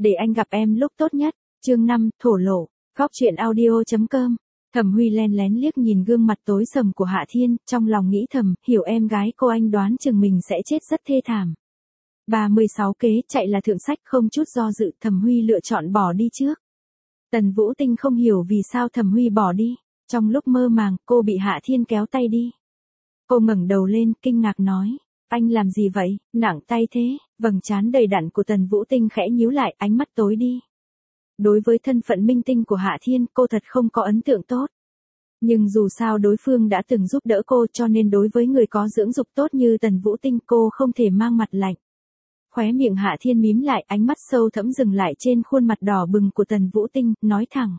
để anh gặp em lúc tốt nhất. Chương 5, thổ lộ. Góc truyện audio.com. Thẩm Huy len lén liếc nhìn gương mặt tối sầm của Hạ Thiên, trong lòng nghĩ thầm, hiểu em gái cô anh đoán chừng mình sẽ chết rất thê thảm. 36 kế, chạy là thượng sách, không chút do dự, Thẩm Huy lựa chọn bỏ đi trước. Tần Vũ Tinh không hiểu vì sao Thẩm Huy bỏ đi. Trong lúc mơ màng, cô bị Hạ Thiên kéo tay đi. Cô ngẩng đầu lên, kinh ngạc nói, anh làm gì vậy, nặng tay thế, vầng trán đầy đặn của Tần Vũ Tinh khẽ nhíu lại, ánh mắt tối đi. Đối với thân phận minh tinh của Hạ Thiên, cô thật không có ấn tượng tốt. Nhưng dù sao đối phương đã từng giúp đỡ cô, cho nên đối với người có dưỡng dục tốt như Tần Vũ Tinh, cô không thể mang mặt lạnh. Khóe miệng Hạ Thiên mím lại, ánh mắt sâu thẫm dừng lại trên khuôn mặt đỏ bừng của Tần Vũ Tinh, nói thẳng.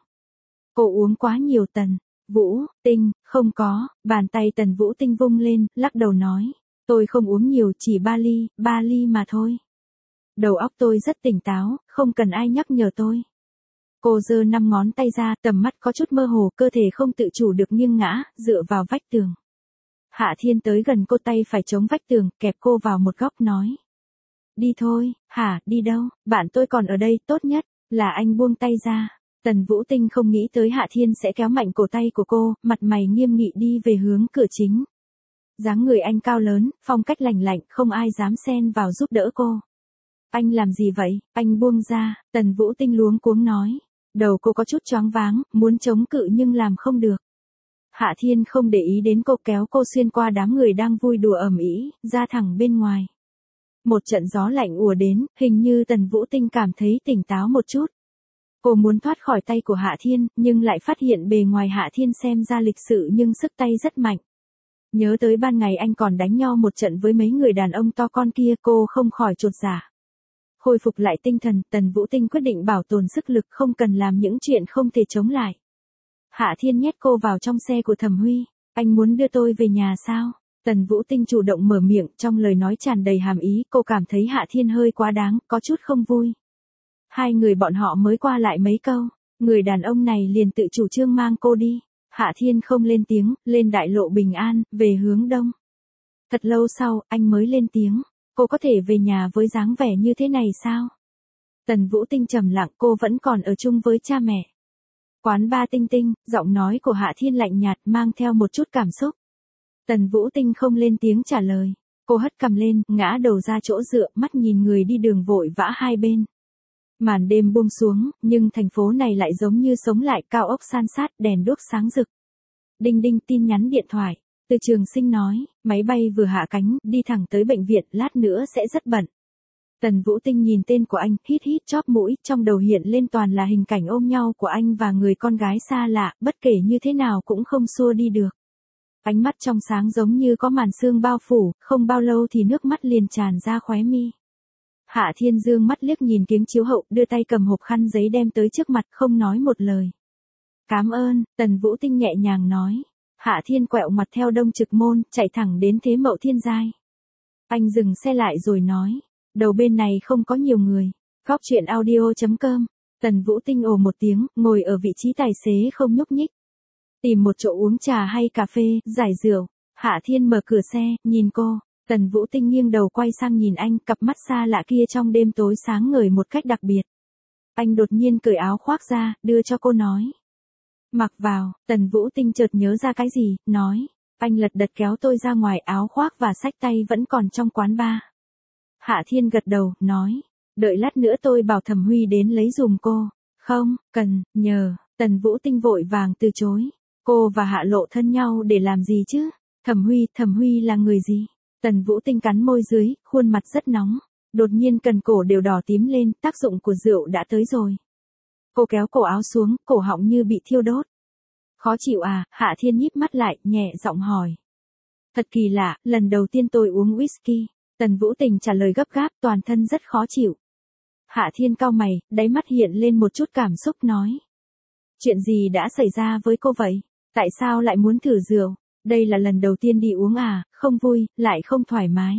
Cô uống quá nhiều. Tần Vũ Tinh, không có. Bàn tay Tần Vũ Tinh vung lên, lắc đầu nói. Tôi không uống nhiều, chỉ 3 ly mà thôi. Đầu óc tôi rất tỉnh táo, không cần ai nhắc nhở tôi. Cô giơ 5 ngón tay ra, tầm mắt có chút mơ hồ, cơ thể không tự chủ được nghiêng ngã, dựa vào vách tường. Hạ Thiên tới gần cô, tay phải chống vách tường, kẹp cô vào một góc nói. Đi thôi. Hả, đi đâu? Bạn tôi còn ở đây, tốt nhất là anh buông tay ra. Tần Vũ Tinh không nghĩ tới Hạ Thiên sẽ kéo mạnh cổ tay của cô, mặt mày nghiêm nghị đi về hướng cửa chính. Dáng người anh cao lớn, phong cách lành lạnh, không ai dám xen vào giúp đỡ cô. Anh làm gì vậy? Anh buông ra. Tần Vũ Tinh luống cuống nói. Đầu cô có chút choáng váng, muốn chống cự nhưng làm không được. Hạ Thiên không để ý đến cô, kéo cô xuyên qua đám người đang vui đùa ầm ĩ, ra thẳng bên ngoài. Một trận gió lạnh ùa đến, hình như Tần Vũ Tinh cảm thấy tỉnh táo một chút. Cô muốn thoát khỏi tay của Hạ Thiên, nhưng lại phát hiện bề ngoài Hạ Thiên xem ra lịch sự nhưng sức tay rất mạnh. Nhớ tới ban ngày anh còn đánh nhau một trận với mấy người đàn ông to con kia, cô không khỏi chột dạ. Hồi phục lại tinh thần, Tần Vũ Tinh quyết định bảo tồn sức lực, không cần làm những chuyện không thể chống lại. Hạ Thiên nhét cô vào trong xe của Thẩm Huy. Anh muốn đưa tôi về nhà sao? Tần Vũ Tinh chủ động mở miệng, trong lời nói tràn đầy hàm ý, cô cảm thấy Hạ Thiên hơi quá đáng, có chút không vui. Hai người bọn họ mới qua lại mấy câu, người đàn ông này liền tự chủ trương mang cô đi. Hạ Thiên không lên tiếng, lên đại lộ Bình An, về hướng đông. Thật lâu sau, anh mới lên tiếng. Cô có thể về nhà với dáng vẻ như thế này sao? Tần Vũ Tinh trầm lặng, cô vẫn còn ở chung với cha mẹ. Quán ba Tinh Tinh, giọng nói của Hạ Thiên lạnh nhạt, mang theo một chút cảm xúc. Tần Vũ Tinh không lên tiếng trả lời. Cô hất cằm lên, ngã đầu ra chỗ dựa, mắt nhìn người đi đường vội vã hai bên. Màn đêm buông xuống, nhưng thành phố này lại giống như sống lại, cao ốc san sát, đèn đuốc sáng rực. Đinh đinh, tin nhắn điện thoại. Từ Trường Sinh nói, máy bay vừa hạ cánh, đi thẳng tới bệnh viện, lát nữa sẽ rất bận. Tần Vũ Tinh nhìn tên của anh, hít hít chóp mũi, trong đầu hiện lên toàn là hình cảnh ôm nhau của anh và người con gái xa lạ, bất kể như thế nào cũng không xua đi được. Ánh mắt trong sáng giống như có màn sương bao phủ, không bao lâu thì nước mắt liền tràn ra khóe mi. Hạ Thiên dương mắt liếc nhìn kính chiếu hậu, đưa tay cầm hộp khăn giấy đem tới trước mặt, không nói một lời. Cảm ơn, Tần Vũ Tinh nhẹ nhàng nói. Hạ Thiên quẹo mặt theo Đông Trực Môn, chạy thẳng đến Thế Mậu Thiên Giai. Anh dừng xe lại rồi nói, đầu bên này không có nhiều người. Góc truyện audio.com. Tần Vũ Tinh ồ một tiếng, ngồi ở vị trí tài xế không nhúc nhích. Tìm một chỗ uống trà hay cà phê, giải rượu. Hạ Thiên mở cửa xe, nhìn cô. Tần Vũ Tinh nghiêng đầu quay sang nhìn anh, cặp mắt xa lạ kia trong đêm tối sáng ngời một cách đặc biệt. Anh đột nhiên cởi áo khoác ra, đưa cho cô nói. Mặc vào. Tần Vũ Tinh chợt nhớ ra cái gì, nói. Anh lật đật kéo tôi ra ngoài, áo khoác và xách tay vẫn còn trong quán bar. Hạ Thiên gật đầu, nói. Đợi lát nữa tôi bảo Thẩm Huy đến lấy giùm cô. Không, cần, nhờ. Tần Vũ Tinh vội vàng từ chối. Cô và Hạ Lộ thân nhau để làm gì chứ? Thẩm Huy là người gì? Tần Vũ Tinh cắn môi dưới, khuôn mặt rất nóng. Đột nhiên cần cổ đều đỏ tím lên, tác dụng của rượu đã tới rồi. Cô kéo cổ áo xuống, cổ họng như bị thiêu đốt. Khó chịu à? Hạ Thiên nhíp mắt lại, nhẹ giọng hỏi. Thật kỳ lạ, lần đầu tiên tôi uống whisky. Tần Vũ Tinh trả lời gấp gáp, toàn thân rất khó chịu. Hạ Thiên cau mày, đáy mắt hiện lên một chút cảm xúc nói. Chuyện gì đã xảy ra với cô vậy? Tại sao lại muốn thử rượu? Đây là lần đầu tiên đi uống à, không vui, lại không thoải mái.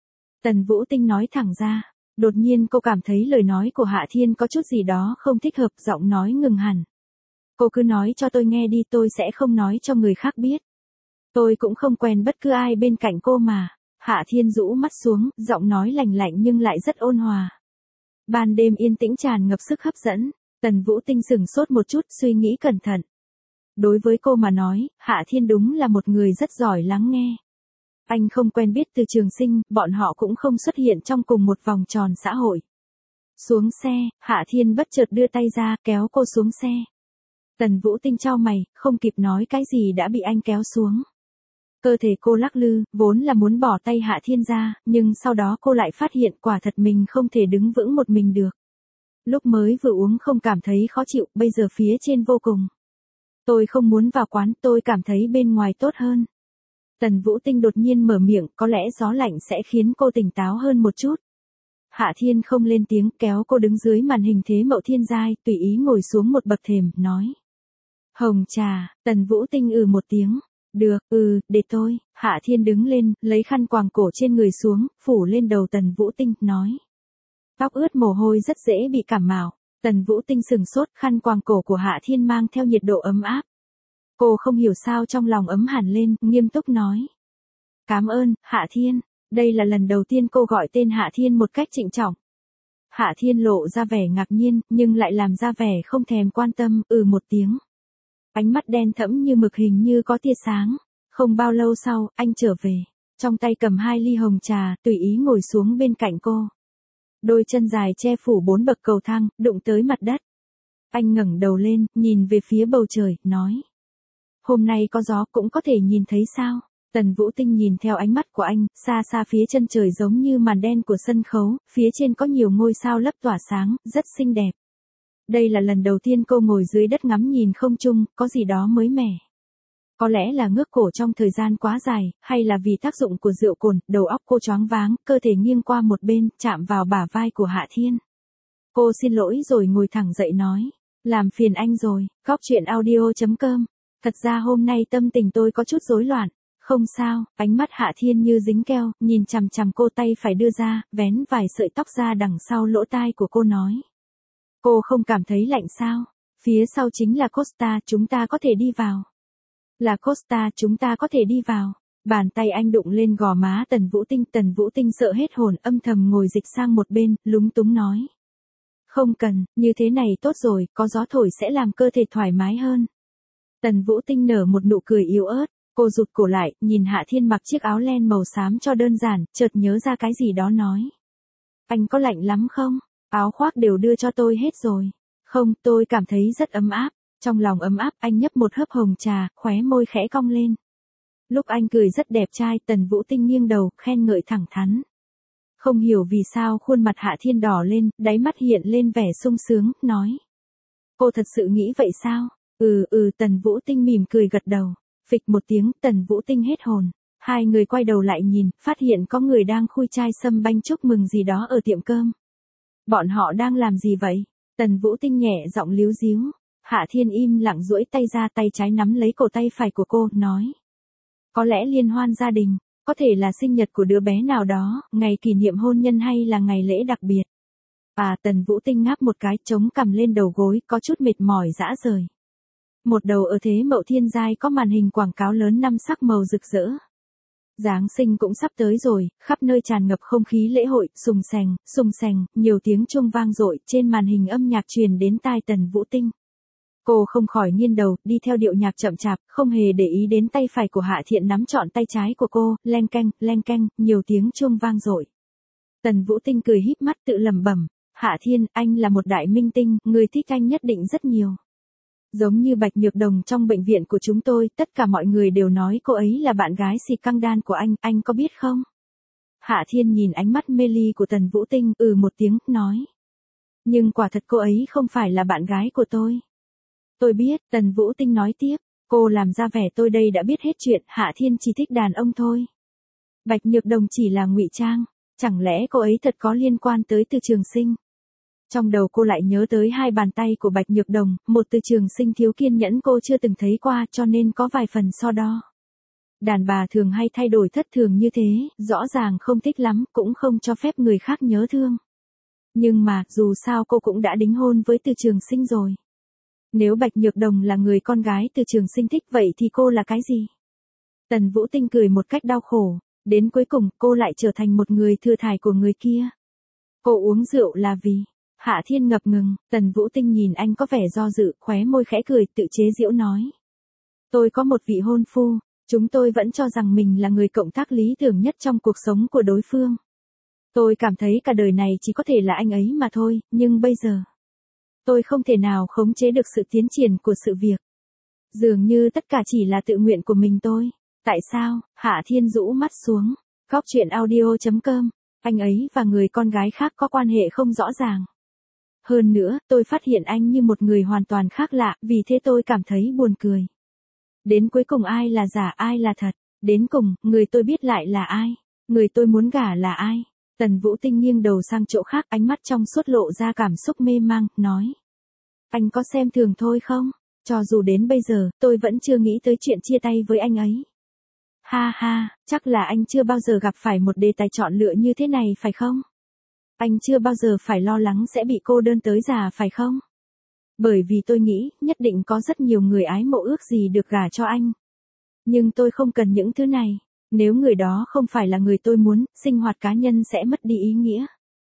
Tần Vũ Tinh nói thẳng ra. Đột nhiên cô cảm thấy lời nói của Hạ Thiên có chút gì đó không thích hợp, giọng nói ngừng hẳn. Cô cứ nói cho tôi nghe đi, tôi sẽ không nói cho người khác biết. Tôi cũng không quen bất cứ ai bên cạnh cô mà. Hạ Thiên rũ mắt xuống, giọng nói lạnh lạnh nhưng lại rất ôn hòa. Ban đêm yên tĩnh tràn ngập sức hấp dẫn, Tần Vũ Tinh sửng sốt một chút suy nghĩ cẩn thận. Đối với cô mà nói, Hạ Thiên đúng là một người rất giỏi lắng nghe. Anh không quen biết từ trường sinh, bọn họ cũng không xuất hiện trong cùng một vòng tròn xã hội. Xuống xe, Hạ Thiên bất chợt đưa tay ra kéo cô xuống xe. Tần Vũ Tinh chau mày, không kịp nói cái gì đã bị anh kéo xuống. Cơ thể cô lắc lư, vốn là muốn bỏ tay Hạ Thiên ra, nhưng sau đó cô lại phát hiện quả thật mình không thể đứng vững một mình được. Lúc mới vừa uống không cảm thấy khó chịu, bây giờ phía trên vô cùng. Tôi không muốn vào quán, tôi cảm thấy bên ngoài tốt hơn. Tần Vũ Tinh đột nhiên mở miệng, có lẽ gió lạnh sẽ khiến cô tỉnh táo hơn một chút. Hạ Thiên không lên tiếng, kéo cô đứng dưới màn hình thế mậu thiên giai, tùy ý ngồi xuống một bậc thềm, nói. Hồng trà, Tần Vũ Tinh một tiếng. Được, để tôi. Hạ Thiên đứng lên, lấy khăn quàng cổ trên người xuống, phủ lên đầu Tần Vũ Tinh, nói. Tóc ướt mồ hôi rất dễ bị cảm mạo. Tần Vũ Tinh sừng sốt, khăn quàng cổ của Hạ Thiên mang theo nhiệt độ ấm áp. Cô không hiểu sao trong lòng ấm hẳn lên, nghiêm túc nói. Cảm ơn, Hạ Thiên. Đây là lần đầu tiên cô gọi tên Hạ Thiên một cách trịnh trọng. Hạ Thiên lộ ra vẻ ngạc nhiên, nhưng lại làm ra vẻ không thèm quan tâm, một tiếng. Ánh mắt đen thẫm như mực hình như có tia sáng. Không bao lâu sau, anh trở về. Trong tay cầm 2 ly hồng trà, tùy ý ngồi xuống bên cạnh cô. Đôi chân dài che phủ 4 bậc cầu thang, đụng tới mặt đất. Anh ngẩng đầu lên, nhìn về phía bầu trời, nói. Hôm nay có gió cũng có thể nhìn thấy sao? Tần Vũ Tinh nhìn theo ánh mắt của anh, xa xa phía chân trời giống như màn đen của sân khấu, phía trên có nhiều ngôi sao lấp tỏa sáng, rất xinh đẹp. Đây là lần đầu tiên cô ngồi dưới đất ngắm nhìn không trung, có gì đó mới mẻ. Có lẽ là ngước cổ trong thời gian quá dài, hay là vì tác dụng của rượu cồn, đầu óc cô choáng váng, cơ thể nghiêng qua một bên, chạm vào bả vai của Hạ Thiên. Cô xin lỗi rồi ngồi thẳng dậy nói, làm phiền anh rồi, Góc chuyện audio.com. Thật ra hôm nay tâm tình tôi có chút rối loạn. Không sao, ánh mắt Hạ Thiên như dính keo, nhìn chằm chằm cô, tay phải đưa ra, vén vài sợi tóc ra đằng sau lỗ tai của cô, nói. Cô không cảm thấy lạnh sao? Phía sau chính là Costa, chúng ta có thể đi vào. Là Costa, chúng ta có thể đi vào. Bàn tay anh đụng lên gò má Tần Vũ Tinh sợ hết hồn, âm thầm ngồi dịch sang một bên, lúng túng nói. Không cần, như thế này tốt rồi, có gió thổi sẽ làm cơ thể thoải mái hơn. Tần Vũ Tinh nở một nụ cười yếu ớt. Cô rụt cổ lại, nhìn Hạ Thiên mặc chiếc áo len màu xám cho đơn giản, chợt nhớ ra cái gì đó nói. Anh có lạnh lắm không? Áo khoác đều đưa cho tôi hết rồi. Không, tôi cảm thấy rất ấm áp. Trong lòng ấm áp, anh nhấp một hớp hồng trà, khóe môi khẽ cong lên. Lúc anh cười rất đẹp trai, Tần Vũ Tinh nghiêng đầu, khen ngợi thẳng thắn. Không hiểu vì sao khuôn mặt Hạ Thiên đỏ lên, đáy mắt hiện lên vẻ sung sướng, nói. Cô thật sự nghĩ vậy sao? Tần Vũ Tinh mỉm cười gật đầu. Phịch một tiếng, Tần Vũ Tinh hết hồn. Hai người quay đầu lại nhìn, phát hiện có người đang khui chai sâm banh chúc mừng gì đó ở tiệm cơm. Bọn họ đang làm gì vậy? Tần Vũ Tinh nhẹ giọng líu díu. Hạ Thiên im lặng duỗi tay ra, tay trái nắm lấy cổ tay phải của cô, nói. Có lẽ liên hoan gia đình, có thể là sinh nhật của đứa bé nào đó, ngày kỷ niệm hôn nhân hay là ngày lễ đặc biệt. Tần Vũ Tinh ngáp một cái, chống cằm lên đầu gối, có chút mệt mỏi rã rời. Một đầu ở thế mậu thiên giai có màn hình quảng cáo lớn 5 sắc màu rực rỡ. Giáng sinh cũng sắp tới rồi, khắp nơi tràn ngập không khí lễ hội, sùng sành, nhiều tiếng chuông vang dội, trên màn hình âm nhạc truyền đến tai Tần Vũ Tinh. Cô không khỏi nghiêng đầu, đi theo điệu nhạc chậm chạp, không hề để ý đến tay phải của Hạ Thiện nắm trọn tay trái của cô, leng keng, nhiều tiếng chuông vang dội. Tần Vũ Tinh cười híp mắt tự lẩm bẩm, Hạ Thiên, anh là một đại minh tinh, người thích anh nhất định rất nhiều. Giống như Bạch Nhược Đồng trong bệnh viện của chúng tôi, tất cả mọi người đều nói cô ấy là bạn gái xì căng đan của anh có biết không? Hạ Thiên nhìn ánh mắt mê ly của Tần Vũ Tinh, một tiếng, nói. Nhưng quả thật cô ấy không phải là bạn gái của tôi. Tôi biết, Tần Vũ Tinh nói tiếp, cô làm ra vẻ tôi đây đã biết hết chuyện, Hạ Thiên chỉ thích đàn ông thôi. Bạch Nhược Đồng chỉ là ngụy trang, chẳng lẽ cô ấy thật có liên quan tới Từ Trường Sinh? Trong đầu cô lại nhớ tới 2 bàn tay của Bạch Nhược Đồng, một Từ Trường Sinh thiếu kiên nhẫn cô chưa từng thấy qua cho nên có vài phần so đo. Đàn bà thường hay thay đổi thất thường như thế, rõ ràng không thích lắm, cũng không cho phép người khác nhớ thương. Nhưng mà, dù sao cô cũng đã đính hôn với Từ Trường Sinh rồi. Nếu Bạch Nhược Đồng là người con gái Từ Trường Sinh thích vậy thì cô là cái gì? Tần Vũ Tinh cười một cách đau khổ, đến cuối cùng cô lại trở thành một người thừa thải của người kia. Cô uống rượu là vì, Hạ Thiên ngập ngừng, Tần Vũ Tinh nhìn anh có vẻ do dự, khóe môi khẽ cười, tự chế giễu nói. Tôi có một vị hôn phu, chúng tôi vẫn cho rằng mình là người cộng tác lý tưởng nhất trong cuộc sống của đối phương. Tôi cảm thấy cả đời này chỉ có thể là anh ấy mà thôi, nhưng bây giờ, tôi không thể nào khống chế được sự tiến triển của sự việc. Dường như tất cả chỉ là tự nguyện của mình tôi. Tại sao? Hạ Thiên rũ mắt xuống. Góc chuyện audio.com. Anh ấy và người con gái khác có quan hệ không rõ ràng. Hơn nữa, tôi phát hiện anh như một người hoàn toàn khác lạ, vì thế tôi cảm thấy buồn cười. Đến cuối cùng ai là giả ai là thật? Đến cùng, người tôi biết lại là ai? Người tôi muốn gả là ai? Tần Vũ Tinh nghiêng đầu sang chỗ khác, ánh mắt trong suốt lộ ra cảm xúc mê mang, nói. Anh có xem thường thôi không? Cho dù đến bây giờ, tôi vẫn chưa nghĩ tới chuyện chia tay với anh ấy. Ha ha, chắc là anh chưa bao giờ gặp phải một đề tài chọn lựa như thế này phải không? Anh chưa bao giờ phải lo lắng sẽ bị cô đơn tới già phải không? Bởi vì tôi nghĩ, nhất định có rất nhiều người ái mộ ước gì được gả cho anh. Nhưng tôi không cần những thứ này. Nếu người đó không phải là người tôi muốn, sinh hoạt cá nhân sẽ mất đi ý nghĩa.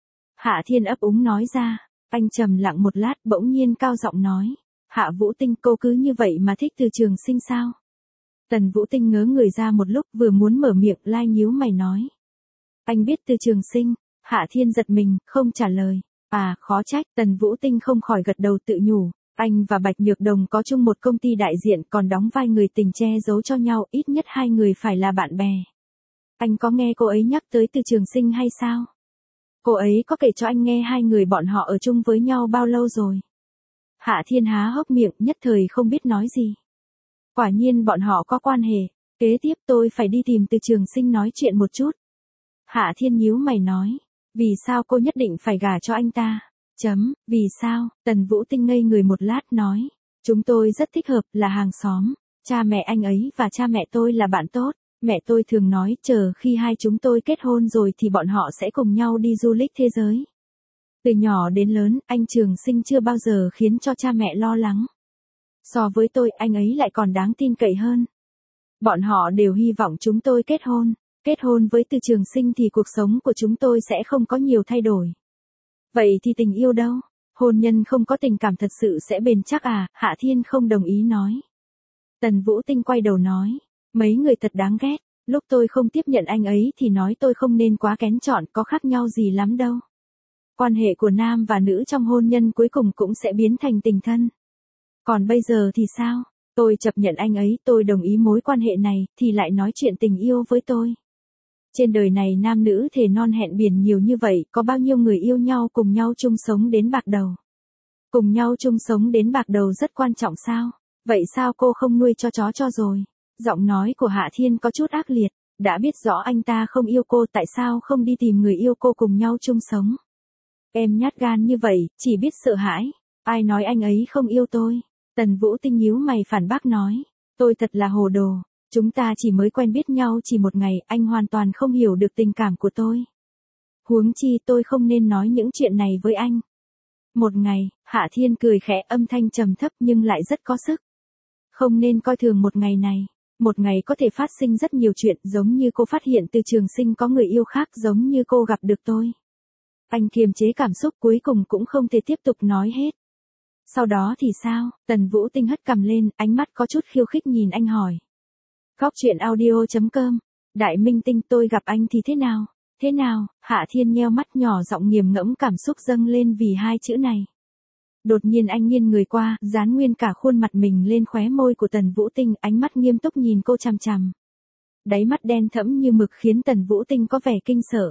Hạ Thiên ấp úng nói ra. Anh trầm lặng một lát, bỗng nhiên cao giọng nói. Hạ Vũ Tinh, cô cứ như vậy mà thích Từ Trường Sinh sao? Tần Vũ Tinh ngớ người ra một lúc, vừa muốn mở miệng, lai nhíu mày nói. Anh biết Từ Trường Sinh? Hạ Thiên giật mình, không trả lời. À, khó trách. Tần Vũ Tinh không khỏi gật đầu tự nhủ. Anh và Bạch Nhược Đồng có chung một công ty đại diện, còn đóng vai người tình che giấu cho nhau, ít nhất hai người phải là bạn bè. Anh có nghe cô ấy nhắc tới Từ Trường Sinh hay sao? Cô ấy có kể cho anh nghe hai người bọn họ ở chung với nhau bao lâu rồi? Hạ Thiên há hốc miệng, nhất thời không biết nói gì. Quả nhiên bọn họ có quan hệ. Kế tiếp tôi phải đi tìm Từ Trường Sinh nói chuyện một chút. Hạ Thiên nhíu mày nói. Vì sao cô nhất định phải gả cho anh ta? Vì sao? Tần Vũ Tinh ngây người một lát nói. Chúng tôi rất thích hợp, là hàng xóm. Cha mẹ anh ấy và cha mẹ tôi là bạn tốt. Mẹ tôi thường nói, chờ khi hai chúng tôi kết hôn rồi thì bọn họ sẽ cùng nhau đi du lịch thế giới. Từ nhỏ đến lớn, anh Trường Sinh chưa bao giờ khiến cho cha mẹ lo lắng. So với tôi, anh ấy lại còn đáng tin cậy hơn. Bọn họ đều hy vọng chúng tôi kết hôn. Kết hôn với Từ Trường Sinh thì cuộc sống của chúng tôi sẽ không có nhiều thay đổi. Vậy thì tình yêu đâu? Hôn nhân không có tình cảm thật sự sẽ bền chắc à? Hạ Thiên không đồng ý nói. Tần Vũ Tinh quay đầu nói. Mấy người thật đáng ghét. Lúc tôi không tiếp nhận anh ấy thì nói tôi không nên quá kén chọn, có khác nhau gì lắm đâu. Quan hệ của nam và nữ trong hôn nhân cuối cùng cũng sẽ biến thành tình thân. Còn bây giờ thì sao? Tôi chấp nhận anh ấy, tôi đồng ý mối quan hệ này, thì lại nói chuyện tình yêu với tôi. Trên đời này nam nữ thề non hẹn biển nhiều như vậy, có bao nhiêu người yêu nhau cùng nhau chung sống đến bạc đầu? Cùng nhau chung sống đến bạc đầu rất quan trọng sao? Vậy sao cô không nuôi cho chó cho rồi? Giọng nói của Hạ Thiên có chút ác liệt, đã biết rõ anh ta không yêu cô, tại sao không đi tìm người yêu cô cùng nhau chung sống? Em nhát gan như vậy, chỉ biết sợ hãi. Ai nói anh ấy không yêu tôi? Tần Vũ Tinh nhíu mày phản bác nói. Tôi thật là hồ đồ. Chúng ta chỉ mới quen biết nhau chỉ một ngày, anh hoàn toàn không hiểu được tình cảm của tôi. Huống chi tôi không nên nói những chuyện này với anh. Một ngày, Hạ Thiên cười khẽ, âm thanh trầm thấp nhưng lại rất có sức. Không nên coi thường một ngày này. Một ngày có thể phát sinh rất nhiều chuyện, giống như cô phát hiện Từ Trường Sinh có người yêu khác, giống như cô gặp được tôi. Anh kiềm chế cảm xúc, cuối cùng cũng không thể tiếp tục nói hết. Sau đó thì sao? Tần Vũ Tinh hất cằm lên, ánh mắt có chút khiêu khích nhìn anh hỏi. Góc chuyện audio.com. Đại minh tinh, tôi gặp anh thì thế nào? Thế nào? Hạ Thiên nheo mắt, nhỏ giọng nghiền ngẫm, cảm xúc dâng lên vì hai chữ này. Đột nhiên anh nghiêng người qua, dán nguyên cả khuôn mặt mình lên khóe môi của Tần Vũ Tinh, ánh mắt nghiêm túc nhìn cô chằm chằm. Đáy mắt đen thẫm như mực khiến Tần Vũ Tinh có vẻ kinh sợ.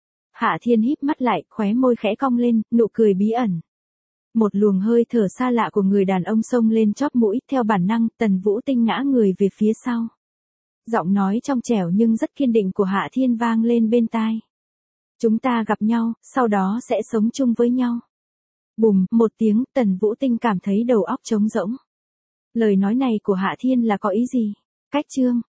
Hạ Thiên híp mắt lại, khóe môi khẽ cong lên, nụ cười bí ẩn. Một luồng hơi thở xa lạ của người đàn ông xông lên chóp mũi, theo bản năng, Tần Vũ Tinh ngã người về phía sau. Giọng nói trong trẻo nhưng rất kiên định của Hạ Thiên vang lên bên tai. Chúng ta gặp nhau, sau đó sẽ sống chung với nhau. Bùm, một tiếng, Tần Vũ Tinh cảm thấy đầu óc trống rỗng. Lời nói này của Hạ Thiên là có ý gì? Cách chương.